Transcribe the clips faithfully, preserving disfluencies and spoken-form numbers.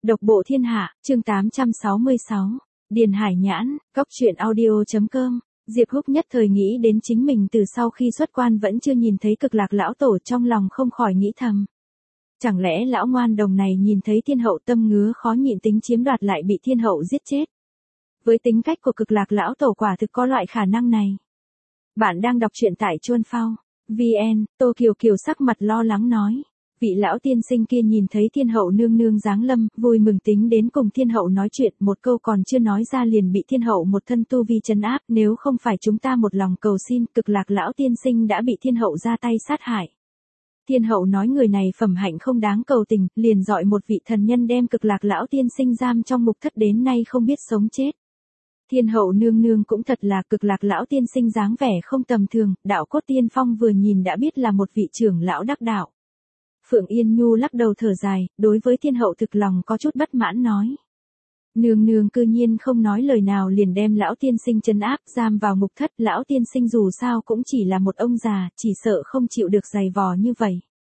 Độc bộ thiên hạ, chương tám trăm sáu mươi sáu. Điền Hải Nhãn, Cóc truyện audio chấm com. Diệp Húc nhất thời nghĩ đến chính mình từ sau khi xuất quan vẫn chưa nhìn thấy Cực Lạc lão tổ, trong lòng không khỏi nghĩ thầm. Chẳng lẽ lão ngoan đồng này nhìn thấy thiên hậu tâm ngứa khó nhịn tính chiếm đoạt lại bị thiên hậu giết chết? Với tính cách của Cực Lạc lão tổ quả thực có loại khả năng này. Bạn đang đọc truyện tại Chuan Phao vê en, Tô Kiều Kiều sắc mặt lo lắng nói. Vị lão tiên sinh kia nhìn thấy thiên hậu nương nương giáng lâm, vui mừng tính đến cùng thiên hậu nói chuyện, một câu còn chưa nói ra liền bị thiên hậu một thân tu vi trấn áp, nếu không phải chúng ta một lòng cầu xin, Cực Lạc lão tiên sinh đã bị thiên hậu ra tay sát hại. Thiên hậu nói người này phẩm hạnh không đáng cầu tình, liền dọi một vị thần nhân đem Cực Lạc lão tiên sinh giam trong mục thất đến nay không biết sống chết. Thiên hậu nương nương cũng thật là, Cực Lạc lão tiên sinh dáng vẻ không tầm thường, đạo cốt tiên phong vừa nhìn đã biết là một vị trưởng lão đắc đạo. Phượng Yên Nhu lắc đầu thở dài, đối với thiên hậu thực lòng có chút bất mãn nói. Nương nương cư nhiên không nói lời nào liền đem lão tiên sinh trấn áp giam vào mục thất, lão tiên sinh dù sao cũng chỉ là một ông già, chỉ sợ không chịu được giày vò như vậy.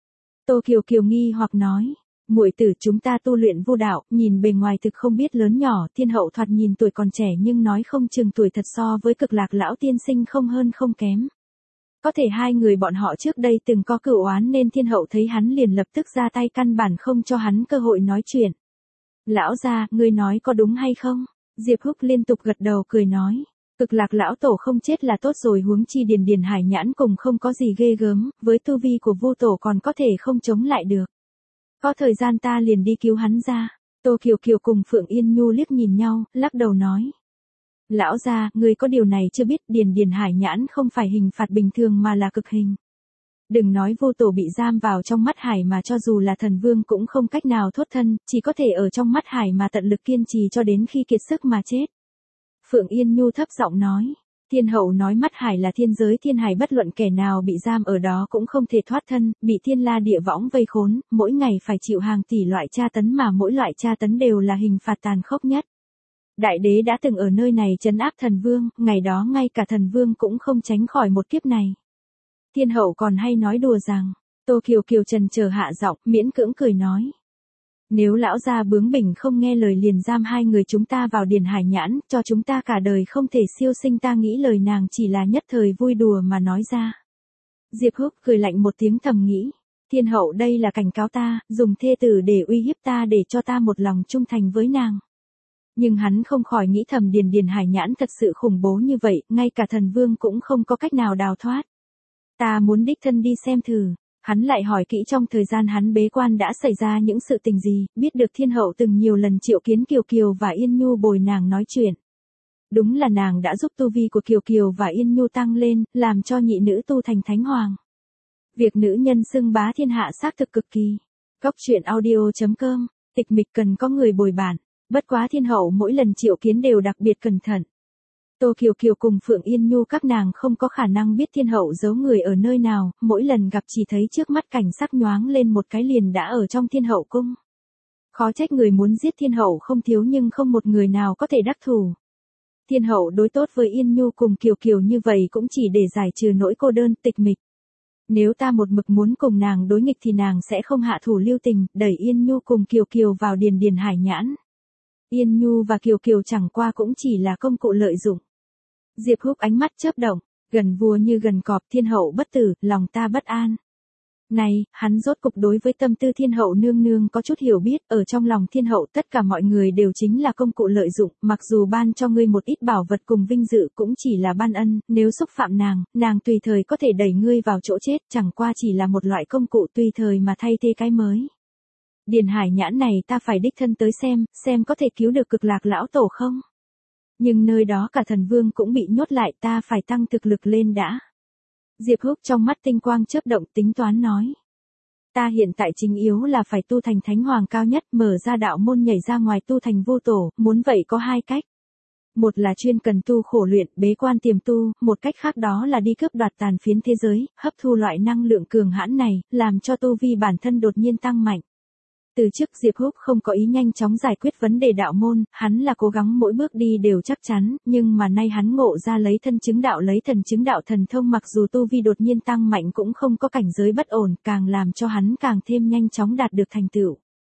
Tô Kiều Kiều nghi hoặc nói, muội tử chúng ta tu luyện vô đạo, nhìn bề ngoài thực không biết lớn nhỏ, thiên hậu thoạt nhìn tuổi còn trẻ nhưng nói không chừng tuổi thật so với Cực Lạc lão tiên sinh không hơn không kém. Có thể hai người bọn họ trước đây từng có cửu oán nên thiên hậu thấy hắn liền lập tức ra tay căn bản không cho hắn cơ hội nói chuyện. Lão gia, ngươi nói có đúng hay không? Diệp Húc liên tục gật đầu cười nói. Cực Lạc lão tổ không chết là tốt rồi, huống chi Điền Điền Hải Nhãn cùng không có gì ghê gớm, với tu vi của Vu tổ còn có thể không chống lại được. Có thời gian ta liền đi cứu hắn ra. Tô Kiều Kiều cùng Phượng Yên Nhu liếc nhìn nhau, lắc đầu nói. Lão gia, người có điều này chưa biết, Điền Điền Hải Nhãn không phải hình phạt bình thường mà là cực hình. Đừng nói Vu tổ bị giam vào trong mắt hải mà cho dù là thần vương cũng không cách nào thoát thân, chỉ có thể ở trong mắt hải mà tận lực kiên trì cho đến khi kiệt sức mà chết. Phượng Yên Nhu thấp giọng nói, thiên hậu nói mắt hải là thiên giới thiên hải, bất luận kẻ nào bị giam ở đó cũng không thể thoát thân, bị thiên la địa võng vây khốn, mỗi ngày phải chịu hàng tỷ loại tra tấn mà mỗi loại tra tấn đều là hình phạt tàn khốc nhất. Đại đế đã từng ở nơi này trấn áp thần vương, ngày đó ngay cả thần vương cũng không tránh khỏi một kiếp này. Thiên hậu còn hay nói đùa rằng, Tô Kiều Kiều trần chờ hạ giọng, miễn cưỡng cười nói. Nếu lão gia bướng bỉnh không nghe lời liền giam hai người chúng ta vào Điền Hải Nhãn, cho chúng ta cả đời không thể siêu sinh, ta nghĩ lời nàng chỉ là nhất thời vui đùa mà nói ra. Diệp Húc cười lạnh một tiếng thầm nghĩ, thiên hậu đây là cảnh cáo ta, dùng thê tử để uy hiếp ta để cho ta một lòng trung thành với nàng. Nhưng hắn không khỏi nghĩ thầm, Điền Điền Hải Nhãn thật sự khủng bố như vậy, ngay cả thần vương cũng không có cách nào đào thoát. Ta muốn đích thân đi xem thử. Hắn lại hỏi kỹ trong thời gian hắn bế quan đã xảy ra những sự tình gì, biết được thiên hậu từng nhiều lần triệu kiến Kiều Kiều và Yên Nhu bồi nàng nói chuyện. Đúng là nàng đã giúp tu vi của Kiều Kiều và Yên Nhu tăng lên, làm cho nhị nữ tu thành thánh hoàng. Việc nữ nhân xưng bá thiên hạ xác thực cực kỳ. Cóc truyện audio chấm com, tịch mịch cần có người bồi bản. Bất quá thiên hậu mỗi lần triệu kiến đều đặc biệt cẩn thận. Tô Kiều Kiều cùng Phượng Yên Nhu các nàng không có khả năng biết thiên hậu giấu người ở nơi nào, mỗi lần gặp chỉ thấy trước mắt cảnh sắc nhoáng lên một cái liền đã ở trong thiên hậu cung. Khó trách người muốn giết thiên hậu không thiếu nhưng không một người nào có thể đắc thủ. Thiên hậu đối tốt với Yên Nhu cùng Kiều Kiều như vậy cũng chỉ để giải trừ nỗi cô đơn tịch mịch. Nếu ta một mực muốn cùng nàng đối nghịch thì nàng sẽ không hạ thủ lưu tình, đẩy Yên Nhu cùng Kiều Kiều vào Điền Điền Hải Nhãn. Yên Nhu và Kiều Kiều chẳng qua cũng chỉ là công cụ lợi dụng. Diệp Húc ánh mắt chớp động, gần vua như gần cọp, thiên hậu bất tử, lòng ta bất an. Này, hắn rốt cục đối với tâm tư thiên hậu nương nương có chút hiểu biết, ở trong lòng thiên hậu tất cả mọi người đều chính là công cụ lợi dụng, mặc dù ban cho ngươi một ít bảo vật cùng vinh dự cũng chỉ là ban ân, nếu xúc phạm nàng, nàng tùy thời có thể đẩy ngươi vào chỗ chết, chẳng qua chỉ là một loại công cụ tùy thời mà thay thế cái mới. Điền Hải Nhãn này ta phải đích thân tới xem, xem có thể cứu được Cực Lạc lão tổ không? Nhưng nơi đó cả thần vương cũng bị nhốt lại, ta phải tăng thực lực lên đã. Diệp Húc trong mắt tinh quang chớp động tính toán nói. Ta hiện tại chính yếu là phải tu thành thánh hoàng cao nhất, mở ra đạo môn nhảy ra ngoài tu thành vô tổ, muốn vậy có hai cách. Một là chuyên cần tu khổ luyện, bế quan tiềm tu, một cách khác đó là đi cướp đoạt tàn phiến thế giới, hấp thu loại năng lượng cường hãn này, làm cho tu vi bản thân đột nhiên tăng mạnh. Từ trước Diệp Húc không có ý nhanh chóng giải quyết vấn đề đạo môn, hắn là cố gắng mỗi bước đi đều chắc chắn, nhưng mà nay hắn ngộ ra lấy thân chứng đạo lấy thần chứng đạo thần thông, mặc dù tu vi đột nhiên tăng mạnh cũng không có cảnh giới bất ổn, càng làm cho hắn càng thêm nhanh chóng đạt được thành tựu.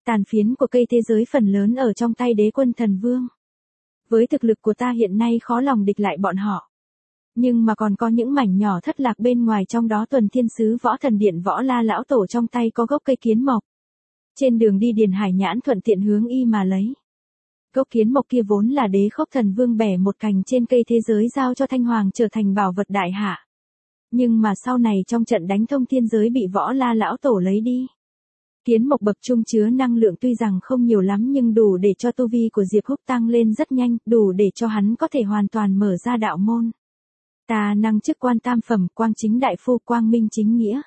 Tàn phiến của cây thế giới phần lớn ở trong tay đế quân thần vương. Với thực lực của ta hiện nay khó lòng địch lại bọn họ. Nhưng mà còn có những mảnh nhỏ thất lạc bên ngoài, trong đó Tuần Thiên Sứ Võ Thần Điện Võ La lão tổ trong tay có gốc cây kiến mộc. Trên đường đi Điền Hải Nhãn thuận tiện hướng y mà lấy. Gốc kiến mộc kia vốn là đế khốc thần vương bẻ một cành trên cây thế giới giao cho Thanh Hoàng trở thành bảo vật đại hạ. Nhưng mà sau này trong trận đánh thông thiên giới bị Võ La lão tổ lấy đi. Kiến mộc bậc trung chứa năng lượng tuy rằng không nhiều lắm nhưng đủ để cho tu vi của Diệp Húc tăng lên rất nhanh, đủ để cho hắn có thể hoàn toàn mở ra đạo môn. Ta năng chức quan tam phẩm, quang chính đại phu, quang minh chính nghĩa.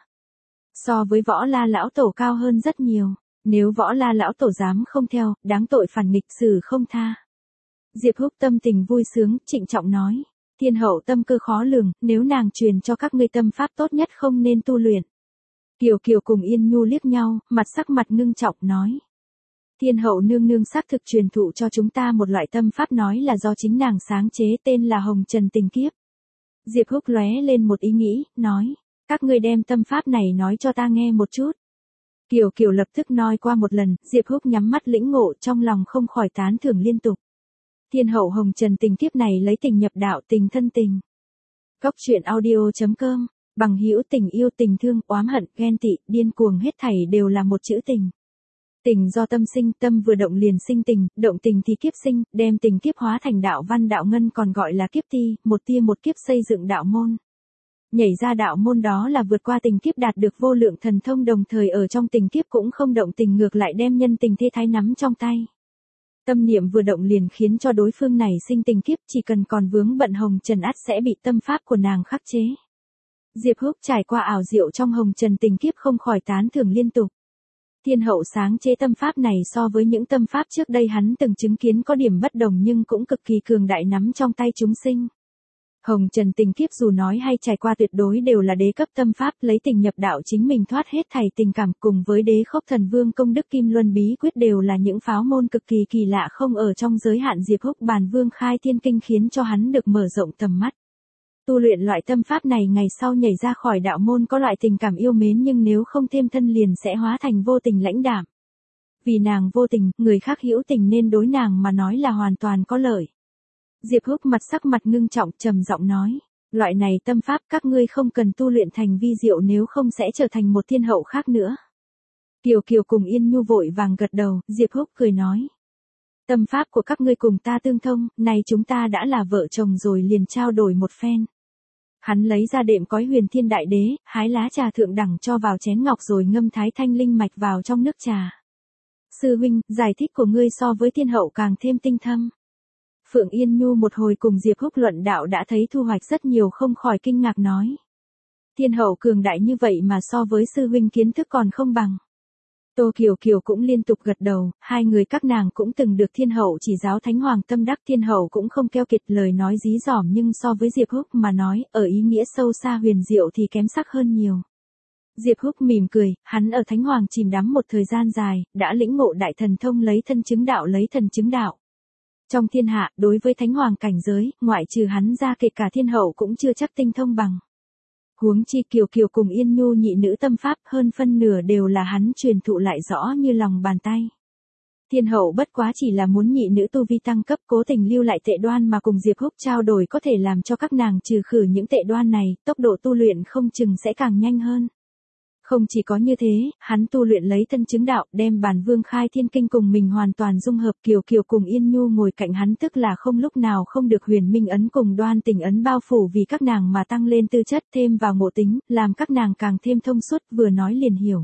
So với Võ La lão tổ cao hơn rất nhiều, nếu Võ La lão tổ dám không theo, đáng tội phản nghịch xử không tha. Diệp Húc tâm tình vui sướng, trịnh trọng nói, thiên hậu tâm cơ khó lường, nếu nàng truyền cho các ngươi tâm pháp tốt nhất không nên tu luyện. Kiều Kiều cùng Yên Nhu liếc nhau, mặt sắc mặt ngưng trọng nói. Thiên hậu nương nương xác thực truyền thụ cho chúng ta một loại tâm pháp nói là do chính nàng sáng chế, tên là Hồng Trần Tình Kiếp. Diệp Húc lóe lên một ý nghĩ, nói, các ngươi đem tâm pháp này nói cho ta nghe một chút. Kiều Kiều lập tức nói qua một lần, Diệp Húc nhắm mắt lĩnh ngộ, trong lòng không khỏi tán thưởng liên tục. Thiên hậu Hồng Trần Tình Kiếp này lấy tình nhập đạo, tình thân tình. Cốc truyện audio chấm com, bằng hữu tình yêu tình thương, oán hận, ghen tị, điên cuồng hết thảy đều là một chữ tình. Tình do tâm sinh, tâm vừa động liền sinh tình, động tình thì kiếp sinh, đem tình kiếp hóa thành đạo văn đạo ngân còn gọi là kiếp ti, một tia một kiếp xây dựng đạo môn. Nhảy ra đạo môn đó là vượt qua tình kiếp đạt được vô lượng thần thông, đồng thời ở trong tình kiếp cũng không động tình, ngược lại đem nhân tình thê thái nắm trong tay. Tâm niệm vừa động liền khiến cho đối phương này sinh tình kiếp, chỉ cần còn vướng bận Hồng Trần ắt sẽ bị tâm pháp của nàng khắc chế. Diệp Húc trải qua ảo diệu trong Hồng Trần Tình Kiếp không khỏi tán thưởng liên tục. Thiên hậu sáng chế tâm pháp này so với những tâm pháp trước đây hắn từng chứng kiến có điểm bất đồng nhưng cũng cực kỳ cường đại, nắm trong tay chúng sinh. Hồng Trần Tình Kiếp dù nói hay trải qua tuyệt đối đều là đế cấp tâm pháp, lấy tình nhập đạo chính mình thoát hết thảy tình cảm, cùng với đế khốc thần vương công đức Kim Luân Bí Quyết đều là những pháo môn cực kỳ kỳ lạ không ở trong giới hạn. Diệp Húc bàn vương khai thiên kinh khiến cho hắn được mở rộng tầm mắt. Tu luyện loại tâm pháp này ngày sau nhảy ra khỏi đạo môn có loại tình cảm yêu mến, nhưng nếu không thêm thân liền sẽ hóa thành vô tình lãnh đạm. Vì nàng vô tình, người khác hữu tình nên đối nàng mà nói là hoàn toàn có lợi. Diệp Húc mặt sắc mặt ngưng trọng trầm giọng nói, loại này tâm pháp các ngươi không cần tu luyện thành vi diệu, nếu không sẽ trở thành một thiên hậu khác nữa. Kiều Kiều cùng Yên Nhu vội vàng gật đầu, Diệp Húc cười nói. Tâm pháp của các ngươi cùng ta tương thông, này chúng ta đã là vợ chồng rồi, liền trao đổi một phen. Hắn lấy ra đệm cói Huyền Thiên Đại Đế, hái lá trà thượng đẳng cho vào chén ngọc rồi ngâm thái thanh linh mạch vào trong nước trà. Sư huynh, giải thích của ngươi so với thiên hậu càng thêm tinh thâm. Phượng Yên Nhu một hồi cùng Diệp Húc luận đạo đã thấy thu hoạch rất nhiều, không khỏi kinh ngạc nói. Thiên hậu cường đại như vậy mà so với sư huynh kiến thức còn không bằng. Tô Kiều Kiều cũng liên tục gật đầu, hai người các nàng cũng từng được thiên hậu chỉ giáo thánh hoàng tâm đắc, thiên hậu cũng không keo kiệt, lời nói dí dỏm nhưng so với Diệp Húc mà nói, ở ý nghĩa sâu xa huyền diệu thì kém sắc hơn nhiều. Diệp Húc mỉm cười, hắn ở thánh hoàng chìm đắm một thời gian dài, đã lĩnh ngộ đại thần thông lấy thân chứng đạo lấy thần chứng đạo. Trong thiên hạ, đối với thánh hoàng cảnh giới, ngoại trừ hắn ra kể cả thiên hậu cũng chưa chắc tinh thông bằng. Huống chi Kiều Kiều cùng Yên Nhu nhị nữ tâm pháp hơn phân nửa đều là hắn truyền thụ lại rõ như lòng bàn tay. Thiên hậu bất quá chỉ là muốn nhị nữ tu vi tăng cấp, cố tình lưu lại tệ đoan mà cùng Diệp Húc trao đổi có thể làm cho các nàng trừ khử những tệ đoan này, tốc độ tu luyện không chừng sẽ càng nhanh hơn. Không chỉ có như thế, hắn tu luyện lấy thân chứng đạo, đem bản vương khai thiên kinh cùng mình hoàn toàn dung hợp. Kiều Kiều cùng Yên Nhu ngồi cạnh hắn tức là không lúc nào không được huyền minh ấn cùng đoan tình ấn bao phủ vì các nàng mà tăng lên tư chất, thêm vào ngộ tính, làm các nàng càng thêm thông suốt, vừa nói liền hiểu.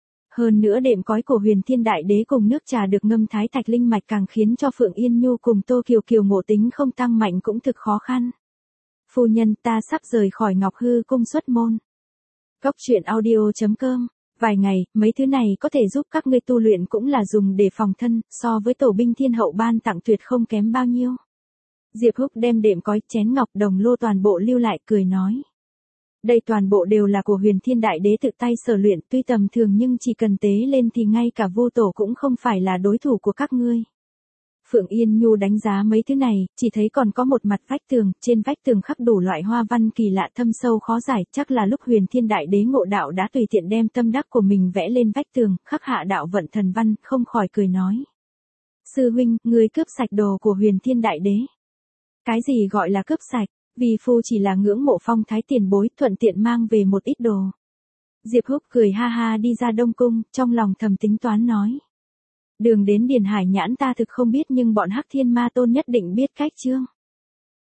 Hơn nữa đệm cói của Huyền Thiên Đại Đế cùng nước trà được ngâm thái thạch linh mạch càng khiến cho Phượng Yên Nhu cùng Tô Kiều Kiều ngộ tính không tăng mạnh cũng thực khó khăn. Phu nhân, ta sắp rời khỏi Ngọc Hư cung xuất môn. Cốc truyện audio chấm com, vài ngày, mấy thứ này có thể giúp các ngươi tu luyện cũng là dùng để phòng thân, so với tổ binh thiên hậu ban tặng tuyệt không kém bao nhiêu. Diệp Húc đem đệm cói, chén ngọc, đồng lô toàn bộ lưu lại, cười nói. Đây toàn bộ đều là của Huyền Thiên Đại Đế tự tay sở luyện, tuy tầm thường nhưng chỉ cần tế lên thì ngay cả Vu Tổ cũng không phải là đối thủ của các ngươi. Phượng Yên Nhu đánh giá mấy thứ này, chỉ thấy còn có một mặt vách tường, trên vách tường khắc đủ loại hoa văn kỳ lạ thâm sâu khó giải, chắc là lúc Huyền Thiên Đại Đế ngộ đạo đã tùy tiện đem tâm đắc của mình vẽ lên vách tường, khắc hạ đạo vận thần văn, không khỏi cười nói. Sư huynh, ngươi cướp sạch đồ của Huyền Thiên Đại Đế. Cái gì gọi là cướp sạch, vì phu chỉ là ngưỡng mộ phong thái tiền bối, thuận tiện mang về một ít đồ. Diệp Húc cười ha ha đi ra Đông Cung, trong lòng thầm tính toán nói. Đường đến Điền Hải Nhãn ta thực không biết nhưng bọn Hắc Thiên Ma Tôn nhất định biết cách chương.